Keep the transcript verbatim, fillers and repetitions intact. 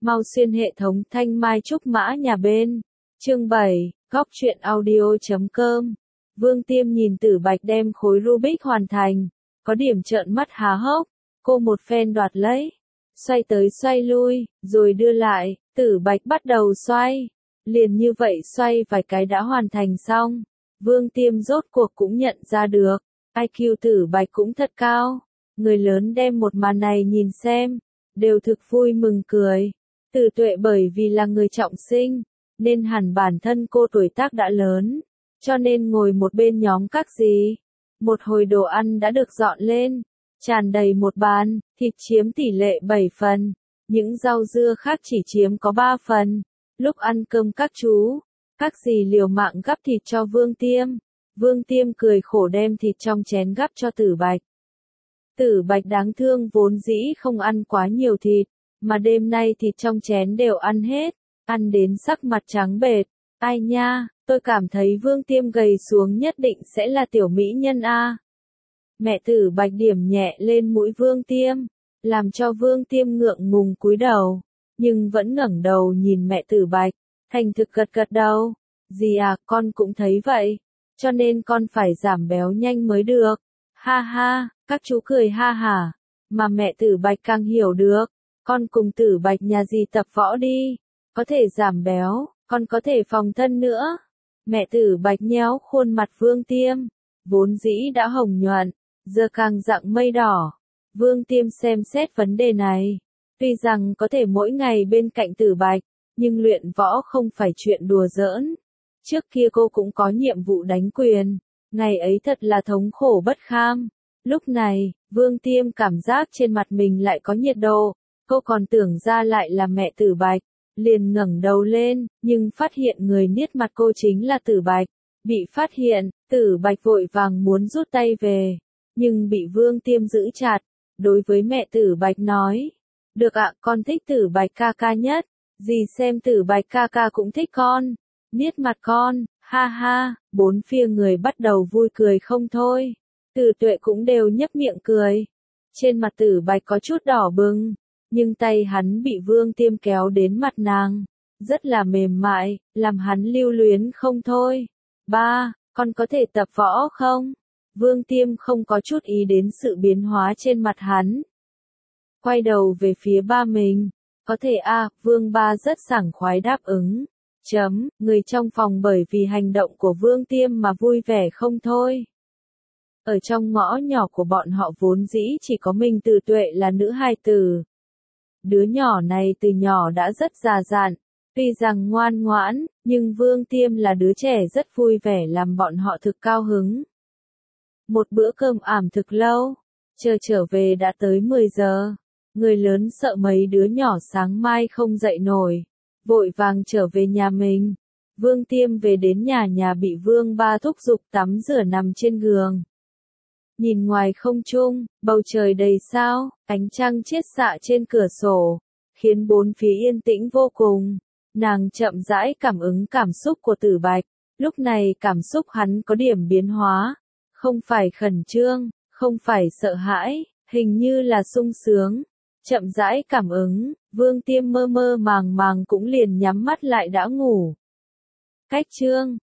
Mau xuyên hệ thống thanh mai trúc mã nhà bên. Chương bảy, góc truyện audio chấm com. Vương Tiêm nhìn Tử Bạch đem khối Rubik hoàn thành, có điểm trợn mắt há hốc, cô một phen đoạt lấy, xoay tới xoay lui, rồi đưa lại, Tử Bạch bắt đầu xoay, liền như vậy xoay vài cái đã hoàn thành xong. Vương Tiêm rốt cuộc cũng nhận ra được, i kiu Tử Bạch cũng thật cao, người lớn đem một màn này nhìn xem, đều thực vui mừng cười. Tử Tuệ bởi vì là người trọng sinh, nên hẳn bản thân cô tuổi tác đã lớn, cho nên ngồi một bên nhóm các gì. Một hồi đồ ăn đã được dọn lên, tràn đầy một bàn, thịt chiếm tỷ lệ bảy phần, những rau dưa khác chỉ chiếm có ba phần. Lúc ăn cơm các chú, các dì liều mạng gắp thịt cho Vương Tiêm. Vương Tiêm cười khổ đem thịt trong chén gắp cho Tử Bạch. Tử Bạch đáng thương vốn dĩ không ăn quá nhiều thịt, mà đêm nay thịt trong chén đều ăn hết, ăn đến sắc mặt trắng bệch. Ai nha, tôi cảm thấy Vương Tiêm gầy xuống nhất định sẽ là tiểu mỹ nhân a. Mẹ Tử Bạch điểm nhẹ lên mũi Vương Tiêm, làm cho Vương Tiêm ngượng ngùng cúi đầu, nhưng vẫn ngẩng đầu nhìn mẹ Tử Bạch, thành thực gật gật đầu. Dì à, con cũng thấy vậy, cho nên con phải giảm béo nhanh mới được. Ha ha, các chú cười ha hả, mà mẹ Tử Bạch càng hiểu được, con cùng Tử Bạch nhà dì tập võ đi, có thể giảm béo, còn có thể phòng thân nữa. Mẹ Tử Bạch nhéo khuôn mặt Vương Tiêm, vốn dĩ đã hồng nhuận, giờ càng rạng mây đỏ. Vương Tiêm xem xét vấn đề này, tuy rằng có thể mỗi ngày bên cạnh Tử Bạch, nhưng luyện võ không phải chuyện đùa giỡn. Trước kia cô cũng có nhiệm vụ đánh quyền, ngày ấy thật là thống khổ bất kham. Lúc này, Vương Tiêm cảm giác trên mặt mình lại có nhiệt độ, cô còn tưởng ra lại là mẹ Tử Bạch, liền ngẩng đầu lên, nhưng phát hiện người niết mặt cô chính là Tử Bạch. Bị phát hiện, Tử Bạch vội vàng muốn rút tay về, nhưng bị Vương Tiêm giữ chặt. Đối với mẹ Tử Bạch nói, được ạ, con thích Tử Bạch ca ca nhất, dì xem Tử Bạch ca ca cũng thích con, niết mặt con, ha ha. Bốn phía người bắt đầu vui cười không thôi, Tử Tuệ cũng đều nhếch miệng cười. Trên mặt Tử Bạch có chút đỏ bừng, nhưng tay hắn bị Vương Tiêm kéo đến mặt nàng, rất là mềm mại, làm hắn lưu luyến không thôi. Ba, con có thể tập võ không? Vương Tiêm không có chút ý đến sự biến hóa trên mặt hắn. Quay đầu về phía ba mình, có thể a, à, Vương ba rất sảng khoái đáp ứng. Chấm, người trong phòng bởi vì hành động của Vương Tiêm mà vui vẻ không thôi. Ở trong ngõ nhỏ của bọn họ vốn dĩ chỉ có mình Tử Tuệ là nữ hài tử. Đứa nhỏ này từ nhỏ đã rất già dặn, tuy rằng ngoan ngoãn, nhưng Vương Tiêm là đứa trẻ rất vui vẻ làm bọn họ thực cao hứng. Một bữa cơm ảm thực lâu, chờ trở về đã tới mười giờ, người lớn sợ mấy đứa nhỏ sáng mai không dậy nổi, vội vàng trở về nhà mình. Vương Tiêm về đến nhà nhà bị Vương ba thúc giục tắm rửa nằm trên giường. Nhìn ngoài không trung, bầu trời đầy sao, ánh trăng chiết xạ trên cửa sổ, khiến bốn phía yên tĩnh vô cùng. Nàng chậm rãi cảm ứng cảm xúc của Tử Bạch, lúc này cảm xúc hắn có điểm biến hóa, không phải khẩn trương, không phải sợ hãi, hình như là sung sướng. Chậm rãi cảm ứng, Vương Tiêm mơ mơ màng màng cũng liền nhắm mắt lại đã ngủ. Cách chương